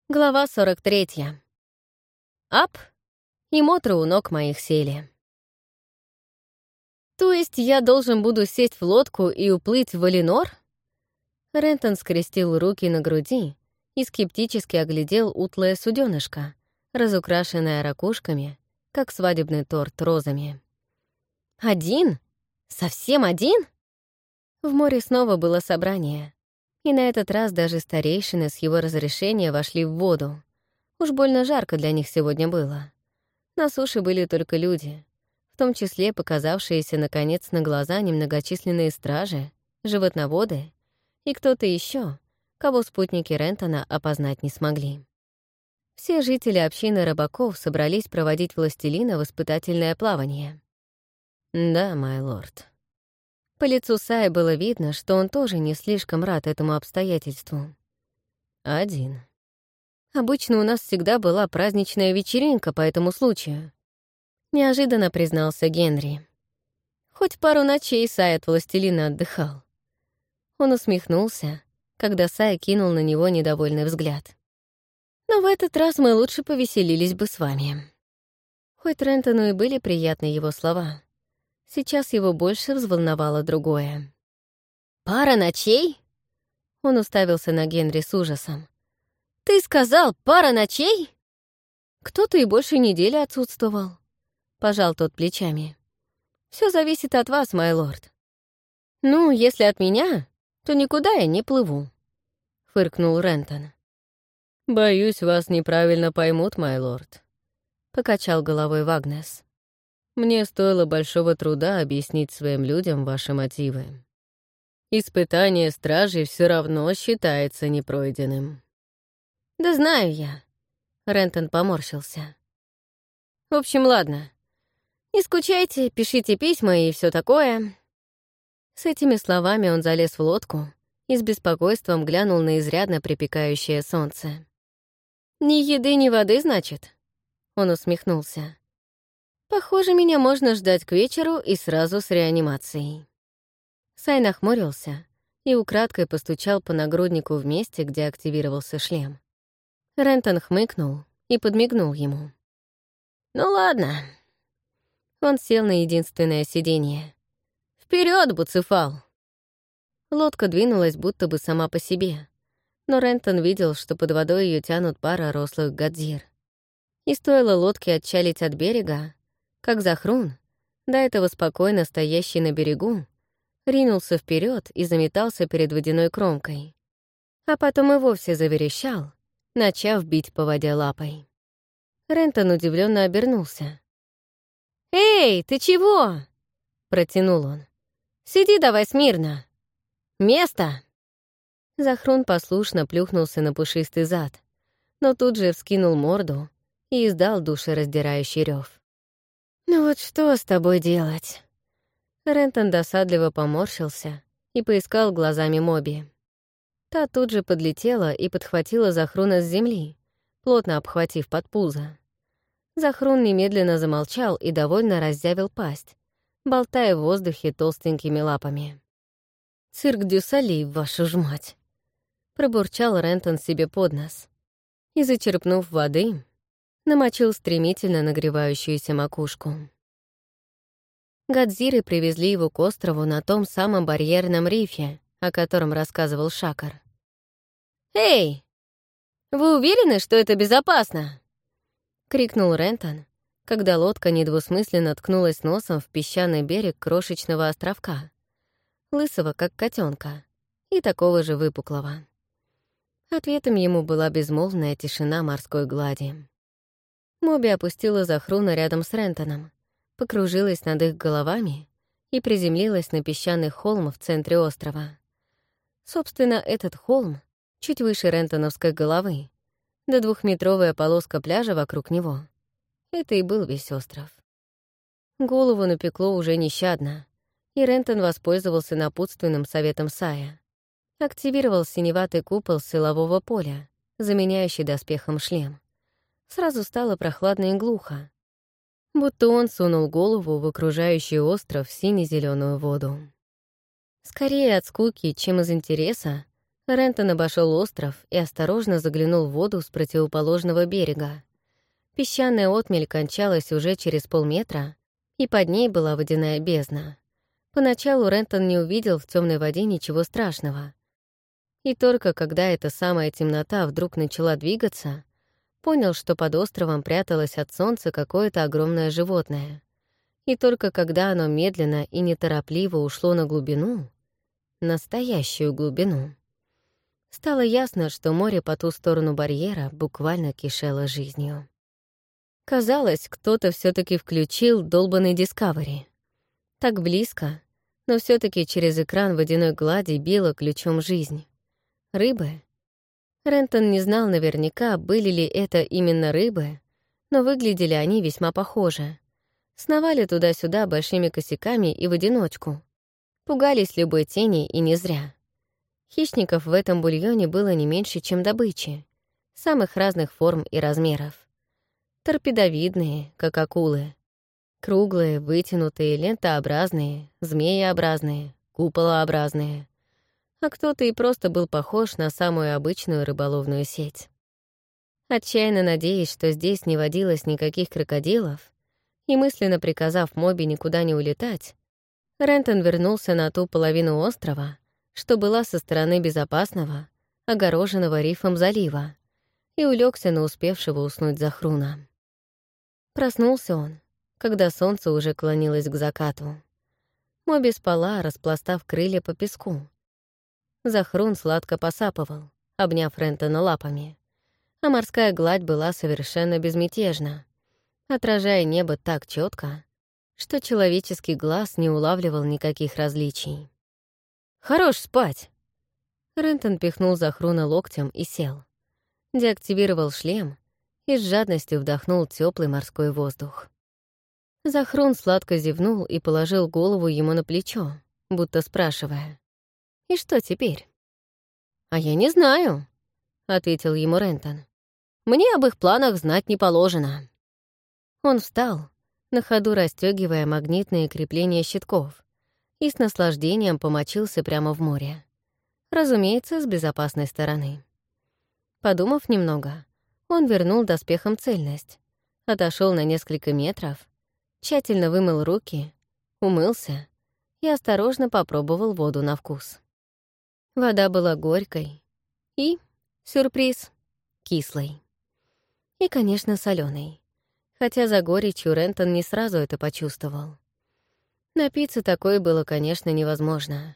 Глава 43. Ап, и мотры у ног моих сели. То есть я должен буду сесть в лодку и уплыть в Валинор? Рентон скрестил руки на груди и скептически оглядел утлое суденышко, разукрашенное ракушками, как свадебный торт розами. Один? Совсем один? В море снова было собрание, и на этот раз даже старейшины с его разрешения вошли в воду. Уж больно жарко для них сегодня было. На суше были только люди, в том числе показавшиеся, наконец, на глаза немногочисленные стражи, животноводы и кто-то еще, кого спутники Рентона опознать не смогли. Все жители общины рыбаков собрались проводить властелина в испытательное плавание. Да, май лорд. По лицу Сая было видно, что он тоже не слишком рад этому обстоятельству. Один. Обычно у нас всегда была праздничная вечеринка по этому случаю. Неожиданно признался Генри. Хоть пару ночей Сай от властелина отдыхал. Он усмехнулся, когда Сай кинул на него недовольный взгляд. Но в этот раз мы лучше повеселились бы с вами. Хоть Рентону и были приятны его слова, сейчас его больше взволновало другое. «Пара ночей?» Он уставился на Генри с ужасом. «Ты сказал, пара ночей?» «Кто-то и больше недели отсутствовал», — пожал тот плечами. «Все зависит от вас, май лорд». «Ну, если от меня, то никуда я не плыву», — фыркнул Рентон. «Боюсь, вас неправильно поймут, май лорд», — покачал головой Вагнес. «Мне стоило большого труда объяснить своим людям ваши мотивы. Испытание стражей все равно считается непройденным». «Да знаю я», — Рентон поморщился. «В общем, ладно. Не скучайте, пишите письма и все такое». С этими словами он залез в лодку и с беспокойством глянул на изрядно припекающее солнце. «Ни еды, ни воды, значит?» Он усмехнулся. «Похоже, меня можно ждать к вечеру и сразу с реанимацией». Сай нахмурился и украдкой постучал по нагруднику в месте, где активировался шлем. Рентон хмыкнул и подмигнул ему. «Ну ладно». Он сел на единственное сиденье. «Вперед, Буцефал!» Лодка двинулась будто бы сама по себе, но Рентон видел, что под водой ее тянут пара рослых гадзир. И стоило лодке отчалить от берега, как Захрун, до этого спокойно стоящий на берегу, ринулся вперед и заметался перед водяной кромкой. А потом и вовсе заверещал, начав бить по воде лапой. Рентон удивленно обернулся. «Эй, ты чего?» — протянул он. «Сиди давай смирно. Место!» Захрун послушно плюхнулся на пушистый зад, но тут же вскинул морду и издал душераздирающий рев. «Ну вот что с тобой делать?» Рентон досадливо поморщился и поискал глазами Моби. Та тут же подлетела и подхватила Захруна с земли, плотно обхватив под пузо. Захрун немедленно замолчал и довольно раззявил пасть, болтая в воздухе толстенькими лапами. «Цирк дю Солей, вашу ж мать!» — пробурчал Рентон себе под нос и, зачерпнув воды, намочил стремительно нагревающуюся макушку. Гадзиры привезли его к острову на том самом барьерном рифе, о котором рассказывал Шакар. «Эй, вы уверены, что это безопасно?» — крикнул Рентон, когда лодка недвусмысленно ткнулась носом в песчаный берег крошечного островка, лысого, как котенка, и такого же выпуклого. Ответом ему была безмолвная тишина морской глади. Моби опустила Захруна рядом с Рентоном, покружилась над их головами и приземлилась на песчаный холм в центре острова. Собственно, этот холм, чуть выше рентоновской головы, да двухметровая полоска пляжа вокруг него. Это и был весь остров. Голову напекло уже нещадно, и Рентон воспользовался напутственным советом Сая. Активировал синеватый купол силового поля, заменяющий доспехом шлем. Сразу стало прохладно и глухо, будто он сунул голову в окружающий остров сине-зелёную воду. Скорее от скуки, чем из интереса, Рентон обошел остров и осторожно заглянул в воду с противоположного берега. Песчаная отмель кончалась уже через полметра, и под ней была водяная бездна. Поначалу Рентон не увидел в темной воде ничего страшного. И только когда эта самая темнота вдруг начала двигаться, понял, что под островом пряталось от солнца какое-то огромное животное. И только когда оно медленно и неторопливо ушло на глубину, настоящую глубину, стало ясно, что море по ту сторону барьера буквально кишело жизнью. Казалось, кто-то все таки включил долбанный Discovery. Так близко, но все таки через экран водяной глади била ключом жизнь. Рыбы? Рентон не знал наверняка, были ли это именно рыбы, но выглядели они весьма похоже. Сновали туда-сюда большими косяками и в одиночку. Пугались любой тени, и не зря. Хищников в этом бульоне было не меньше, чем добычи, самых разных форм и размеров. Торпедовидные, как акулы. Круглые, вытянутые, лентообразные, змееобразные, куполообразные. А кто-то и просто был похож на самую обычную рыболовную сеть. Отчаянно надеясь, что здесь не водилось никаких крокодилов, и мысленно приказав Моби никуда не улетать, Рентон вернулся на ту половину острова, что была со стороны безопасного, огороженного рифом залива, и улегся на успевшего уснуть Захруна. Проснулся он, когда солнце уже клонилось к закату. Моби спала, распластав крылья по песку. Захрун сладко посапывал, обняв Рентона лапами, а морская гладь была совершенно безмятежна, отражая небо так четко, что человеческий глаз не улавливал никаких различий. «Хорош спать!» Рентон пихнул Захруна локтем и сел. Деактивировал шлем и с жадностью вдохнул теплый морской воздух. Захрун сладко зевнул и положил голову ему на плечо, будто спрашивая: «И что теперь?» «А я не знаю», — ответил ему Рентон. «Мне об их планах знать не положено». Он встал, на ходу расстёгивая магнитные крепления щитков, и с наслаждением помочился прямо в море. Разумеется, с безопасной стороны. Подумав немного, он вернул доспехам цельность, отошел на несколько метров, тщательно вымыл руки, умылся и осторожно попробовал воду на вкус. Вода была горькой и, сюрприз, кислой. И, конечно, солёной. Хотя за горечью Рентон не сразу это почувствовал. Напиться такой было, конечно, невозможно.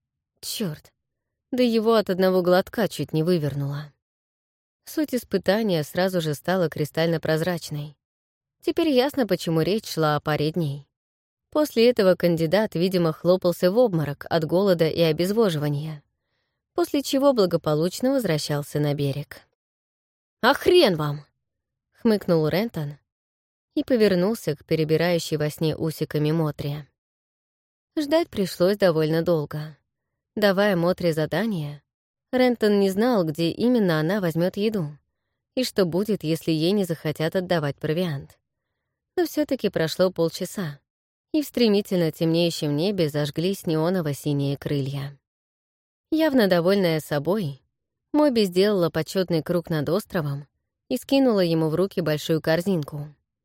Чёрт, да его от одного глотка чуть не вывернуло. Суть испытания сразу же стала кристально прозрачной. Теперь ясно, почему речь шла о паре дней. После этого кандидат, видимо, хлопался в обморок от голода и обезвоживания, после чего благополучно возвращался на берег. «А хрен вам!» — хмыкнул Рентон и повернулся к перебирающей во сне усиками Мотре. Ждать пришлось довольно долго. Давая Мотре задание, Рентон не знал, где именно она возьмет еду и что будет, если ей не захотят отдавать провиант. Но все таки прошло полчаса, и в стремительно темнеющем небе зажглись неоново-синие крылья. Явно довольная собой, Моби сделала почетный круг над островом и скинула ему в руки большую корзинку.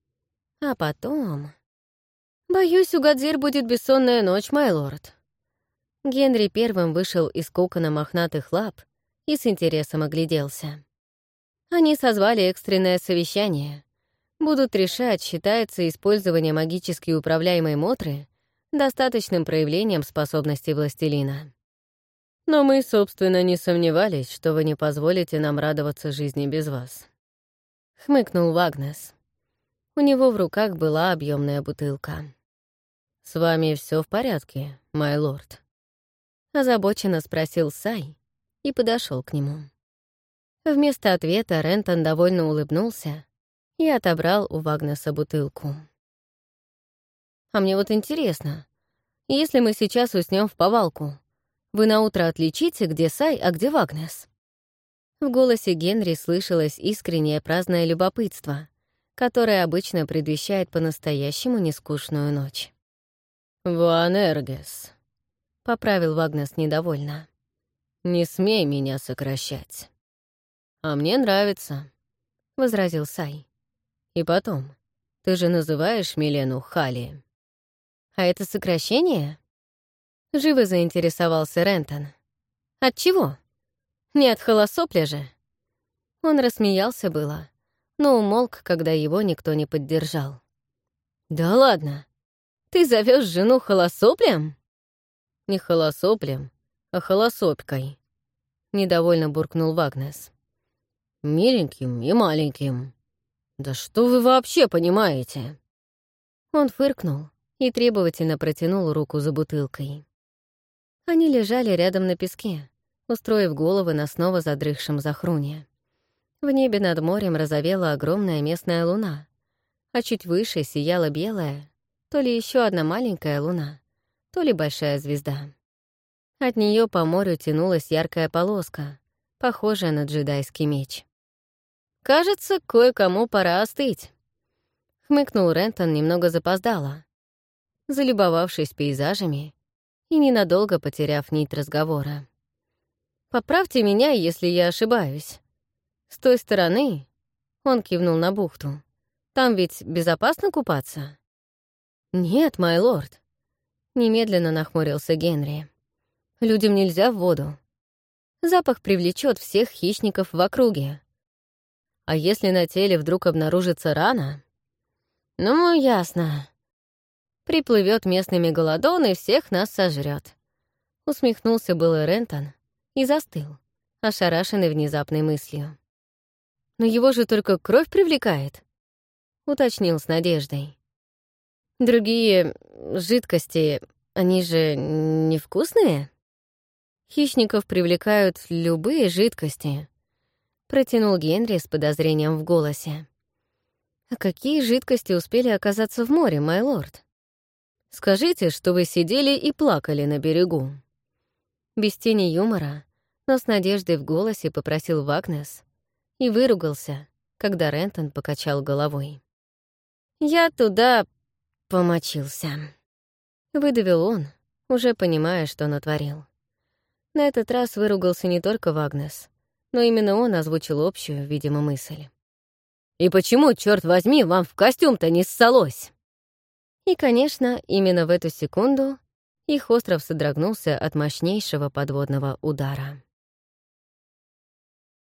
А потом... «Боюсь, у Гадзир будет бессонная ночь, майлорд». Генри первым вышел из кокона мохнатых лап и с интересом огляделся. Они созвали экстренное совещание. Будут решать, считается использование магически управляемой Мотры достаточным проявлением способностей властелина. Но мы, собственно, не сомневались, что вы не позволите нам радоваться жизни без вас. Хмыкнул Вагнес. У него в руках была объемная бутылка. «С вами все в порядке, майлорд?» Озабоченно спросил Сай и подошел к нему. Вместо ответа Рентон довольно улыбнулся и отобрал у Вагнеса бутылку. «А мне вот интересно, если мы сейчас уснем в повалку, вы наутро отличите, где Сай, а где Вагнес?» В голосе Генри слышалось искреннее праздное любопытство, которое обычно предвещает по-настоящему нескучную ночь. «Ванергес», — поправил Вагнес недовольно. «Не смей меня сокращать». «А мне нравится», — возразил Сай. «И потом, ты же называешь Милену Хали». «А это сокращение?» Живо заинтересовался Рентон. «От чего? Не от холосопля же?» Он рассмеялся было, но умолк, когда его никто не поддержал. «Да ладно! Ты зовешь жену холосоплем?» «Не холосоплем, а холосопкой», — недовольно буркнул Вагнес. «Миленьким и маленьким. Да что вы вообще понимаете?» Он фыркнул и требовательно протянул руку за бутылкой. Они лежали рядом на песке, устроив головы на снова задрыхшем захруне. В небе над морем разовела огромная местная луна, а чуть выше сияла белая, то ли еще одна маленькая луна, то ли большая звезда. От нее по морю тянулась яркая полоска, похожая на джедайский меч. «Кажется, кое-кому пора остыть», — хмыкнул Рентон немного запоздало, залюбовавшись пейзажами и ненадолго потеряв нить разговора. «Поправьте меня, если я ошибаюсь. С той стороны...» — он кивнул на бухту. «Там ведь безопасно купаться?» «Нет, май лорд», — немедленно нахмурился Генри. «Людям нельзя в воду. Запах привлечет всех хищников в округе. А если на теле вдруг обнаружится рана? Ну, ясно. Приплывет местный мегалодон и всех нас сожрет. Усмехнулся был Рентон и застыл, ошарашенный внезапной мыслью. «Но его же только кровь привлекает», — уточнил с надеждой. «Другие жидкости, они же невкусные?» «Хищников привлекают любые жидкости», — протянул Генри с подозрением в голосе. «А какие жидкости успели оказаться в море, май лорд? Скажите, что вы сидели и плакали на берегу». Без тени юмора, но с надеждой в голосе попросил Вагнес и выругался, когда Рентон покачал головой. «Я туда помочился», — выдавил он, уже понимая, что натворил. На этот раз выругался не только Вагнес, но именно он озвучил общую, видимо, мысль. «И почему, черт возьми, вам в костюм-то не ссалось?» И, конечно, именно в эту секунду их остров содрогнулся от мощнейшего подводного удара.